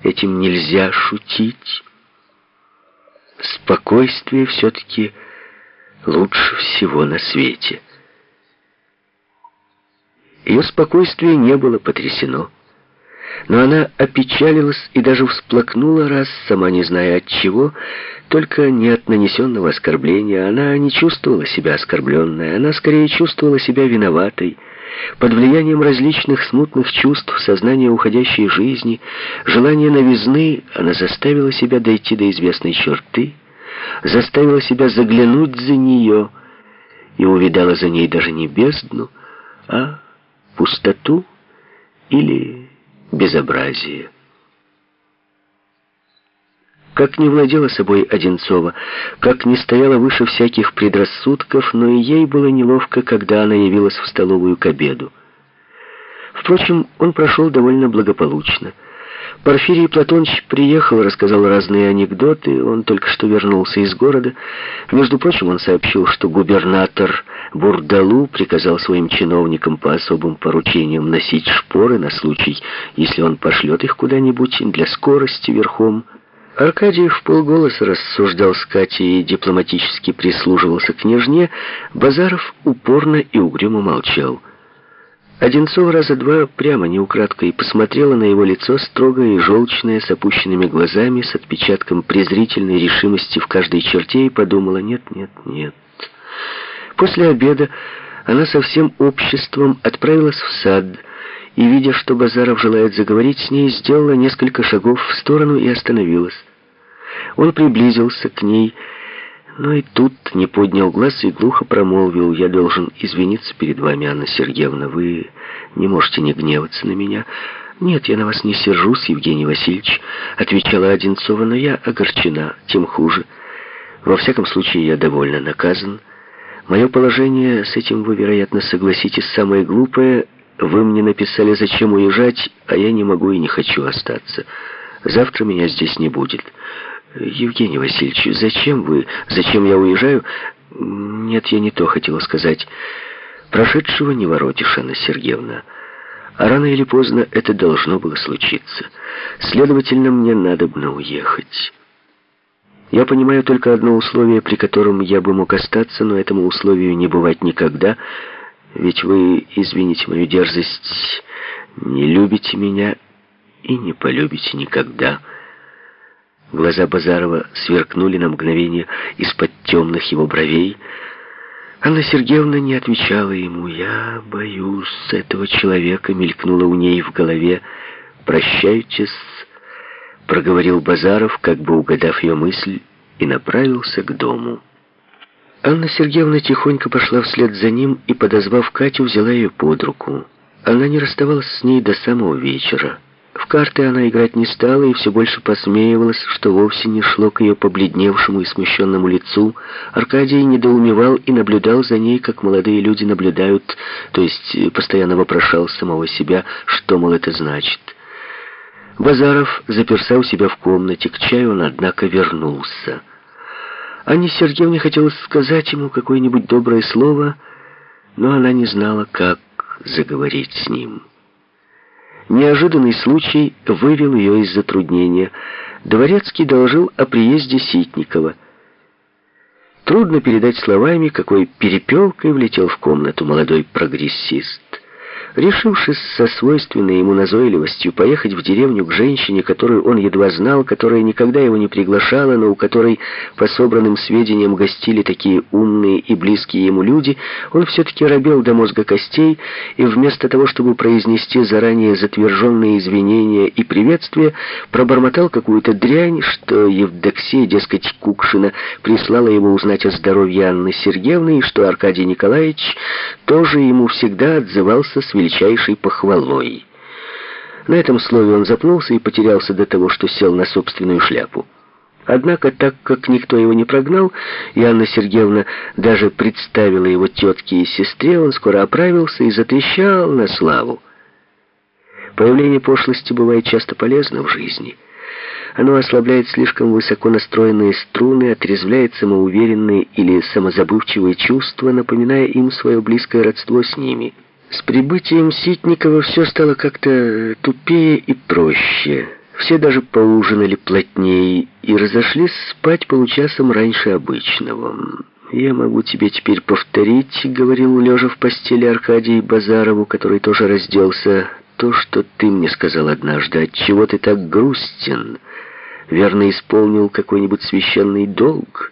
Этим нельзя шутить. Спокойствие все-таки лучше всего на свете. Ее спокойствие не было потрясено, но она опечалилась и даже всплакнула раз, сама не зная от чего, только не от нанесенного оскорбления. Она не чувствовала себя оскорбленной, она скорее чувствовала себя виноватой. Под влиянием различных смутных чувств, сознания уходящей жизни, желания новизны, она заставила себя дойти до известной черты, заставила себя заглянуть за нее и увидала за ней даже не бездну, а пустоту или безобразие. Как не владела собой Одинцова, как не стояла выше всяких предрассудков, но и ей было неловко, когда она явилась в столовую к обеду. Впрочем, он прошел довольно благополучно. Порфирий Платоныч приехал, рассказал разные анекдоты, он только что вернулся из города. Между прочим, он сообщил, что губернатор Бурдалу приказал своим чиновникам по особым поручениям носить шпоры на случай, если он пошлет их куда-нибудь для скорости верхом. Аркадий вполголоса рассуждал с Катей и дипломатически прислуживался княжне. Базаров упорно и угрюмо молчал. Одинцова раза два прямо, не украдкой, посмотрела на его лицо, строгое и желчное, с опущенными глазами, с отпечатком презрительной решимости в каждой черте, и подумала: нет, нет, нет. После обеда она со всем обществом отправилась в сад, и, видя, что Базаров желает заговорить с ней, сделала несколько шагов в сторону и остановилась. Он приблизился к ней, но и тут не поднял глаз и глухо промолвил: «Я должен извиниться перед вами, Анна Сергеевна, вы не можете не гневаться на меня». «Нет, я на вас не сержусь, Евгений Васильевич», — отвечала Одинцова, — «но я огорчена, тем хуже. Во всяком случае, я довольно наказан. Мое положение, с этим вы, вероятно, согласитесь, самое глупое. Вы мне написали, зачем уезжать, а я не могу и не хочу остаться. Завтра меня здесь не будет». «Евгений Васильевич, зачем вы? Зачем я уезжаю?» «Нет, я не то хотела сказать. Прошедшего не воротишь, Анна Сергеевна. А рано или поздно это должно было случиться. Следовательно, мне надобно уехать. Я понимаю только одно условие, при котором я бы мог остаться, но этому условию не бывать никогда. Ведь вы, извините мою дерзость, не любите меня и не полюбите никогда». Глаза Базарова сверкнули на мгновение из-под темных его бровей. Анна Сергеевна не отвечала ему. «Я боюсь этого человека», — мелькнуло у ней в голове. «Прощайтесь», — проговорил Базаров, как бы угадав ее мысль, и направился к дому. Анна Сергеевна тихонько пошла вслед за ним и, подозвав Катю, взяла ее под руку. Она не расставалась с ней до самого вечера. В карты она играть не стала и все больше посмеивалась, что вовсе не шло к ее побледневшему и смущенному лицу. Аркадий недоумевал и наблюдал за ней, как молодые люди наблюдают, то есть постоянно вопрошал самого себя, что, мол, это значит. Базаров заперся у себя в комнате, к чаю он, однако, вернулся. Анне Сергеевне хотелось сказать ему какое-нибудь доброе слово, но она не знала, как заговорить с ним. Неожиданный случай вывел ее из затруднения. Дворецкий доложил о приезде Ситникова. Трудно передать словами, какой перепелкой влетел в комнату молодой прогрессист. Решившись со свойственной ему назойливостью поехать в деревню к женщине, которую он едва знал, которая никогда его не приглашала, но у которой, по собранным сведениям, гостили такие умные и близкие ему люди, он все-таки робел до мозга костей, и вместо того, чтобы произнести заранее затверженные извинения и приветствия, пробормотал какую-то дрянь, что Евдоксия, дескать, Кукшина, прислала его узнать о здоровье Анны Сергеевны, и что Аркадий Николаевич тоже ему всегда отзывался с величайшей похвалой. На этом слове он запнулся и потерялся до того, что сел на собственную шляпу. Однако, так как никто его не прогнал, и Анна Сергеевна даже представила его тетке и сестре, он скоро оправился и затрещал на славу. Появление пошлости бывает часто полезно в жизни. Оно ослабляет слишком высоко настроенные струны, отрезвляет самоуверенные или самозабывчивые чувства, напоминая им свое близкое родство с ними. С прибытием Ситникова все стало как-то тупее и проще. Все даже поужинали плотнее и разошлись спать получасом раньше обычного. «Я могу тебе теперь повторить», — говорил лежа в постели Аркадий Базарову, который тоже разделся, «то, что ты мне сказал однажды. Отчего ты так грустен? Верно, исполнил какой-нибудь священный долг?»